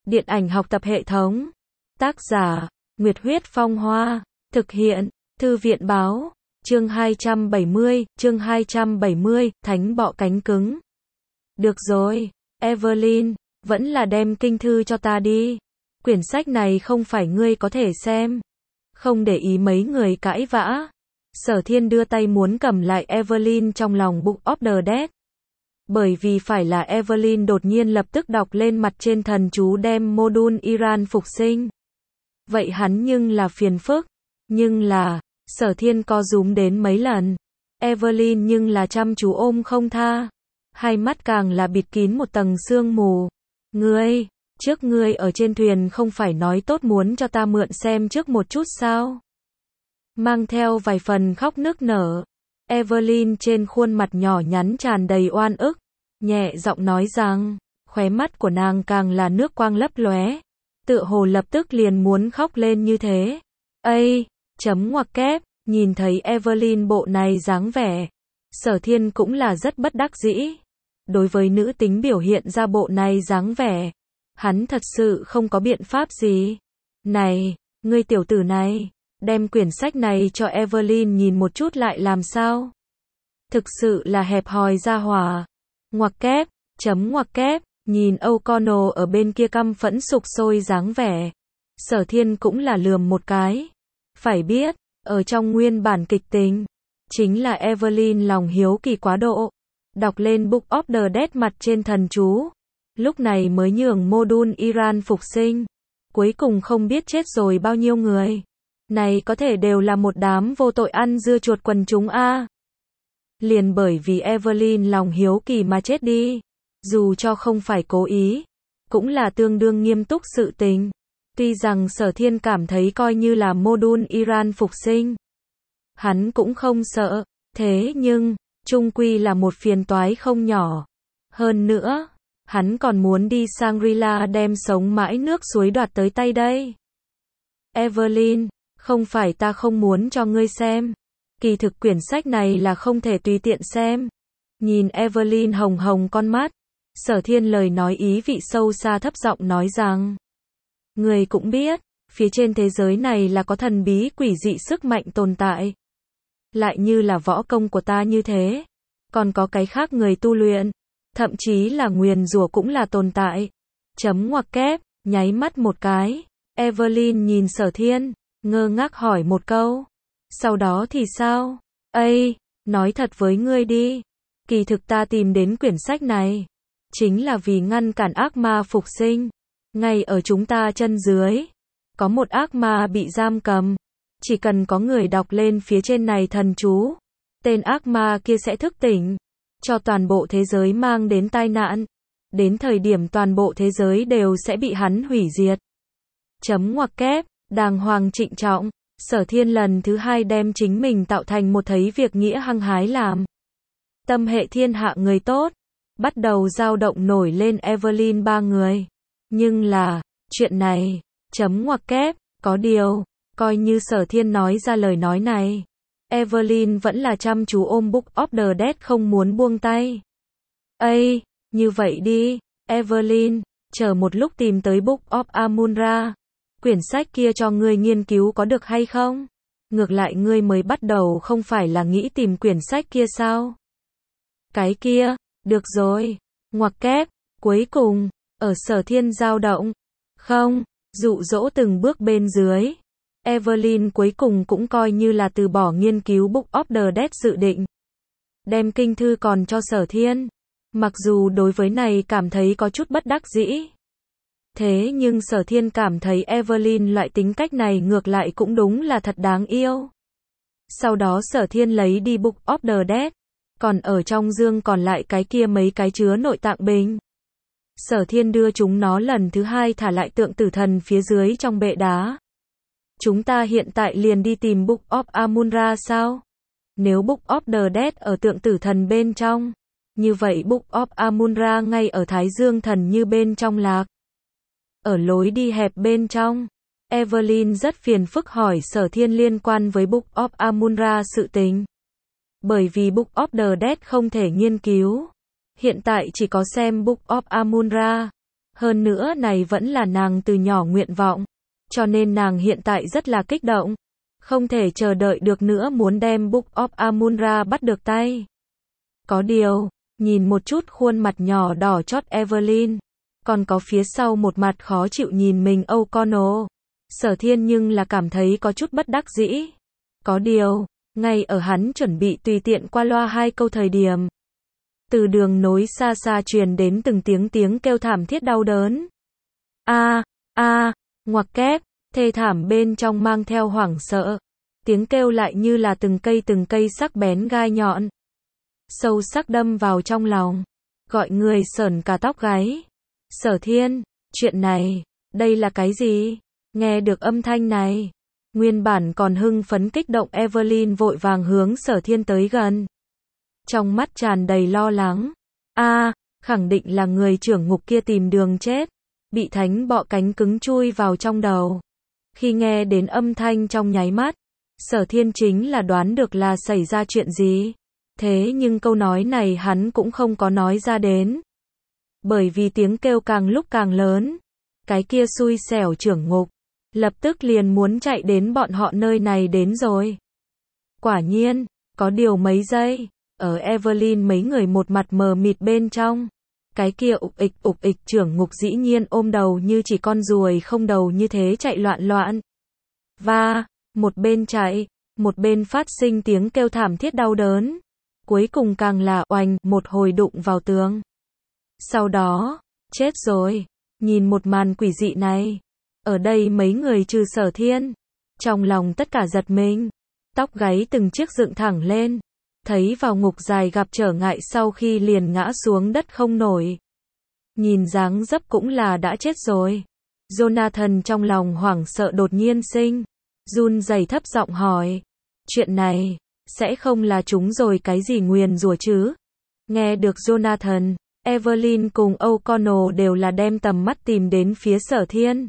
Điện ảnh học tập hệ thống. Tác giả, Nguyệt Huyết Phong Hoa. Thực hiện, Thư viện Báo. Chương 270, Thánh bọ cánh cứng. Được rồi, Evelyn, vẫn là đem kinh thư cho ta đi. Quyển sách này không phải ngươi có thể xem. Không để ý mấy người cãi vã. Sở Thiên đưa tay muốn cầm lại Evelyn trong lòng Book of the Dead. Bởi vì phải là Evelyn đột nhiên lập tức đọc lên mặt trên thần chú đem module Iran phục sinh. Vậy hắn nhưng là phiền phức. Nhưng là, Sở Thiên co rúm đến mấy lần. Evelyn nhưng là chăm chú ôm không tha. Hai mắt càng là bịt kín một tầng sương mù. Ngươi, trước ngươi ở trên thuyền không phải nói tốt muốn cho ta mượn xem trước một chút sao? Mang theo vài phần khóc nức nở. Evelyn trên khuôn mặt nhỏ nhắn tràn đầy oan ức. Nhẹ giọng nói rằng, khóe mắt của nàng càng là nước quang lấp lóe. Tựa hồ lập tức liền muốn khóc lên như thế. Ây, chấm ngoặc kép, nhìn thấy Evelyn bộ này dáng vẻ. Sở Thiên cũng là rất bất đắc dĩ. Đối với nữ tính biểu hiện ra bộ này dáng vẻ, hắn thật sự không có biện pháp gì. Này, ngươi tiểu tử này, đem quyển sách này cho Evelyn nhìn một chút lại làm sao? Thực sự là hẹp hòi ra hỏa. Ngoặc kép, chấm ngoặc kép, nhìn O'Connell ở bên kia căm phẫn sục sôi dáng vẻ. Sở Thiên cũng là lườm một cái. Phải biết, ở trong nguyên bản kịch tính, chính là Evelyn lòng hiếu kỳ quá độ. Đọc lên Book of the Dead mặt trên thần chú. Lúc này mới nhường module Iran phục sinh. Cuối cùng không biết chết rồi bao nhiêu người. Này có thể đều là một đám vô tội ăn dưa chuột quần chúng a. Liền bởi vì Evelyn lòng hiếu kỳ mà chết đi. Dù cho không phải cố ý, cũng là tương đương nghiêm túc sự tình. Tuy rằng Sở Thiên cảm thấy coi như là module Iran phục sinh, hắn cũng không sợ. Thế nhưng, chung quy là một phiền toái không nhỏ. Hơn nữa, hắn còn muốn đi Shangri-La đem sống mãi nước suối đoạt tới tay đây. Evelyn, không phải ta không muốn cho ngươi xem. Kỳ thực quyển sách này là không thể tùy tiện xem. Nhìn Evelyn hồng hồng con mắt, Sở Thiên lời nói ý vị sâu xa thấp giọng nói rằng, ngươi cũng biết, phía trên thế giới này là có thần bí quỷ dị sức mạnh tồn tại. Lại như là võ công của ta như thế. Còn có cái khác người tu luyện. Thậm chí là nguyền rủa cũng là tồn tại. Chấm ngoặc kép, nháy mắt một cái. Evelyn nhìn Sở Thiên, ngơ ngác hỏi một câu. Sau đó thì sao? Ây, nói thật với ngươi đi. Kỳ thực ta tìm đến quyển sách này. Chính là vì ngăn cản ác ma phục sinh. Ngay ở chúng ta chân dưới. Có một ác ma bị giam cầm. Chỉ cần có người đọc lên phía trên này thần chú. Tên ác ma kia sẽ thức tỉnh. Cho toàn bộ thế giới mang đến tai nạn. Đến thời điểm toàn bộ thế giới đều sẽ bị hắn hủy diệt. Chấm ngoặc kép, đàng hoàng trịnh trọng. Sở Thiên lần thứ hai đem chính mình tạo thành một thấy việc nghĩa hăng hái làm. Tâm hệ thiên hạ người tốt. Bắt đầu dao động nổi lên Evelyn ba người. Nhưng là, chuyện này, chấm ngoặc kép, có điều, coi như Sở Thiên nói ra lời nói này. Evelyn vẫn là chăm chú ôm Book of the Dead không muốn buông tay. Ây, như vậy đi, Evelyn, chờ một lúc tìm tới Book of Amun-Ra. Quyển sách kia cho ngươi nghiên cứu có được hay không? Ngược lại ngươi mới bắt đầu không phải là nghĩ tìm quyển sách kia sao? Cái kia, được rồi, ngoặc kép, cuối cùng, ở Sở Thiên dao động. Không, dụ dỗ từng bước bên dưới. Evelyn cuối cùng cũng coi như là từ bỏ nghiên cứu Book of the Dead dự định. Đem kinh thư còn cho Sở Thiên. Mặc dù đối với này cảm thấy có chút bất đắc dĩ. Thế nhưng Sở Thiên cảm thấy Evelyn loại tính cách này ngược lại cũng đúng là thật đáng yêu. Sau đó Sở Thiên lấy đi Book of the Dead. Còn ở trong dương còn lại cái kia mấy cái chứa nội tạng bình. Sở Thiên đưa chúng nó lần thứ hai thả lại tượng tử thần phía dưới trong bệ đá. Chúng ta hiện tại liền đi tìm Book of Amun-Ra sao? Nếu Book of the Dead ở tượng tử thần bên trong, như vậy Book of Amun-Ra ngay ở Thái Dương thần như bên trong lạc. Ở lối đi hẹp bên trong, Evelyn rất phiền phức hỏi Sở Thiên liên quan với Book of Amun-Ra sự tình. Bởi vì Book of the Dead không thể nghiên cứu. Hiện tại chỉ có xem Book of Amun-Ra. Hơn nữa này vẫn là nàng từ nhỏ nguyện vọng. Cho nên nàng hiện tại rất là kích động. Không thể chờ đợi được nữa muốn đem Book of Amun-Ra bắt được tay. Có điều, nhìn một chút khuôn mặt nhỏ đỏ chót Evelyn, còn có phía sau một mặt khó chịu nhìn mình O'Connell, Sở Thiên nhưng là cảm thấy có chút bất đắc dĩ. Có điều, ngay ở hắn chuẩn bị tùy tiện qua loa 2 câu thời điểm, từ đường nối xa xa truyền đến từng tiếng kêu thảm thiết đau đớn. Ngoặc kép, thê thảm bên trong mang theo hoảng sợ. Tiếng kêu lại như là từng cây sắc bén gai nhọn, sâu sắc đâm vào trong lòng, gọi người sởn cả tóc gáy. Sở Thiên, chuyện này, đây là cái gì? Nghe được âm thanh này, nguyên bản còn hưng phấn kích động Evelyn vội vàng hướng Sở Thiên tới gần. Trong mắt tràn đầy lo lắng. Khẳng định là người trưởng ngục kia tìm đường chết, bị thánh bọ cánh cứng chui vào trong đầu. Khi nghe đến âm thanh trong nháy mắt, Sở Thiên chính là đoán được là xảy ra chuyện gì. Thế nhưng câu nói này hắn cũng không có nói ra đến. Bởi vì tiếng kêu càng lúc càng lớn, cái kia xui xẻo trưởng ngục lập tức liền muốn chạy đến bọn họ nơi này đến rồi. Quả nhiên, có điều mấy giây, ở Evelyn mấy người một mặt mờ mịt bên trong, cái kia ục ịch trưởng ngục dĩ nhiên ôm đầu như chỉ con ruồi không đầu như thế chạy loạn. Và, một bên chạy, một bên phát sinh tiếng kêu thảm thiết đau đớn. Cuối cùng càng là oành, một hồi đụng vào tường. Sau đó, chết rồi. Nhìn một màn quỷ dị này, ở đây mấy người trừ Sở Thiên, trong lòng tất cả giật mình, tóc gáy từng chiếc dựng thẳng lên, thấy vào ngục dài gặp trở ngại sau khi liền ngã xuống đất không nổi. Nhìn dáng dấp cũng là đã chết rồi. Jonathan trong lòng hoảng sợ đột nhiên sinh, run rẩy thấp giọng hỏi, chuyện này, sẽ không là chúng rồi cái gì nguyền rủa chứ? Nghe được Jonathan, Evelyn cùng O'Connell đều là đem tầm mắt tìm đến phía Sở Thiên.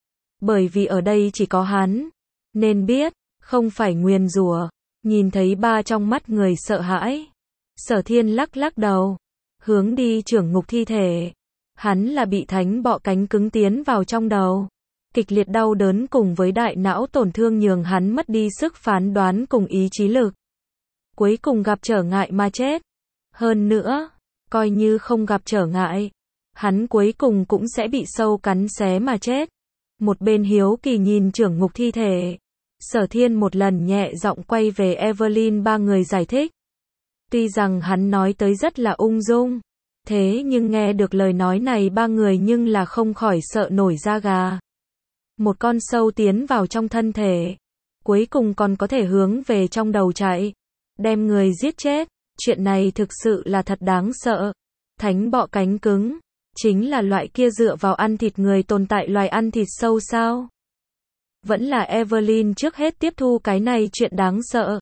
Bởi vì ở đây chỉ có hắn, nên biết, không phải nguyền rủa. Nhìn thấy ba trong mắt người sợ hãi, Sở Thiên lắc đầu, hướng đi trưởng ngục thi thể. Hắn là bị thánh bọ cánh cứng tiến vào trong đầu. Kịch liệt đau đớn cùng với đại não tổn thương nhường hắn mất đi sức phán đoán cùng ý chí lực. Cuối cùng gặp trở ngại mà chết. Hơn nữa, coi như không gặp trở ngại, hắn cuối cùng cũng sẽ bị sâu cắn xé mà chết. Một bên hiếu kỳ nhìn trưởng ngục thi thể, Sở Thiên một lần nhẹ giọng quay về Evelyn ba người giải thích. Tuy rằng hắn nói tới rất là ung dung, thế nhưng nghe được lời nói này ba người nhưng là không khỏi sợ nổi da gà. Một con sâu tiến vào trong thân thể, cuối cùng còn có thể hướng về trong đầu chạy, đem người giết chết. Chuyện này thực sự là thật đáng sợ. Thánh bọ cánh cứng, chính là loại kia dựa vào ăn thịt người tồn tại loài ăn thịt sâu sao? Vẫn là Evelyn trước hết tiếp thu cái này chuyện đáng sợ.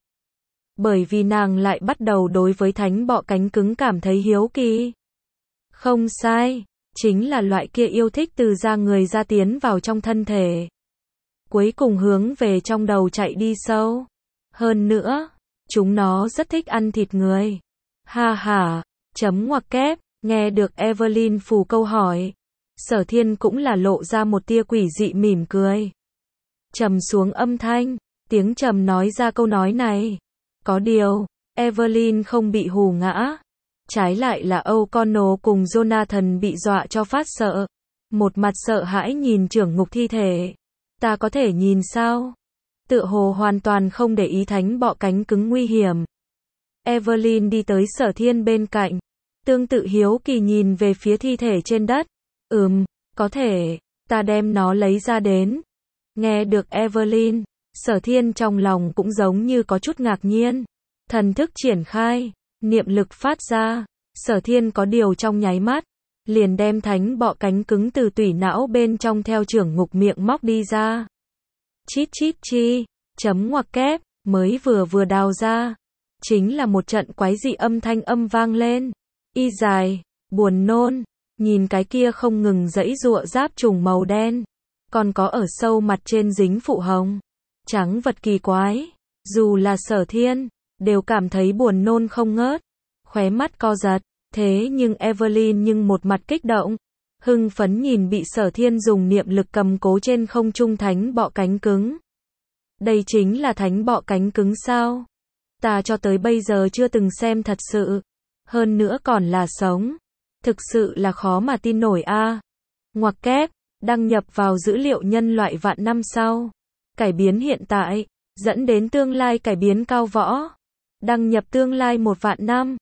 Bởi vì nàng lại bắt đầu đối với thánh bọ cánh cứng cảm thấy hiếu kỳ. Không sai, chính là loại kia yêu thích từ da người ra tiến vào trong thân thể. Cuối cùng hướng về trong đầu chạy đi sâu. Hơn nữa, chúng nó rất thích ăn thịt người. Ha ha, ngoặc kép, nghe được Evelyn phủ câu hỏi. Sở Thiên cũng là lộ ra một tia quỷ dị mỉm cười. Trầm xuống âm thanh, tiếng trầm nói ra câu nói này. Có điều, Evelyn không bị hù ngã. Trái lại là O'Connell cùng Jonathan bị dọa cho phát sợ. Một mặt sợ hãi nhìn trưởng ngục thi thể. Ta có thể nhìn sao? Tựa hồ hoàn toàn không để ý thánh bọ cánh cứng nguy hiểm. Evelyn đi tới Sở Thiên bên cạnh, tương tự hiếu kỳ nhìn về phía thi thể trên đất. Có thể, ta đem nó lấy ra đến. Nghe được Evelyn, Sở Thiên trong lòng cũng giống như có chút ngạc nhiên. Thần thức triển khai, niệm lực phát ra, Sở Thiên có điều trong nháy mắt, liền đem thánh bọ cánh cứng từ tủy não bên trong theo trưởng ngục miệng móc đi ra. Chít chi, ngoặc kép, mới vừa đào ra. Chính là một trận quái dị âm thanh vang lên. Y dài, buồn nôn, nhìn cái kia không ngừng giãy giụa giáp trùng màu đen. Còn có ở sâu mặt trên dính phụ hồng. Trắng vật kỳ quái. Dù là Sở Thiên, đều cảm thấy buồn nôn không ngớt. Khóe mắt co giật. Thế nhưng Evelyn nhưng một mặt kích động. Hưng phấn nhìn bị Sở Thiên dùng niệm lực cầm cố trên không trung thánh bọ cánh cứng. Đây chính là thánh bọ cánh cứng sao? Ta cho tới bây giờ chưa từng xem thật sự. Hơn nữa còn là sống. Thực sự là khó mà tin nổi a. Ngoặc kép, đăng nhập vào dữ liệu nhân loại vạn năm sau. Cải biến hiện tại, dẫn đến tương lai cải biến cao võ. Đăng nhập tương lai 1 vạn năm.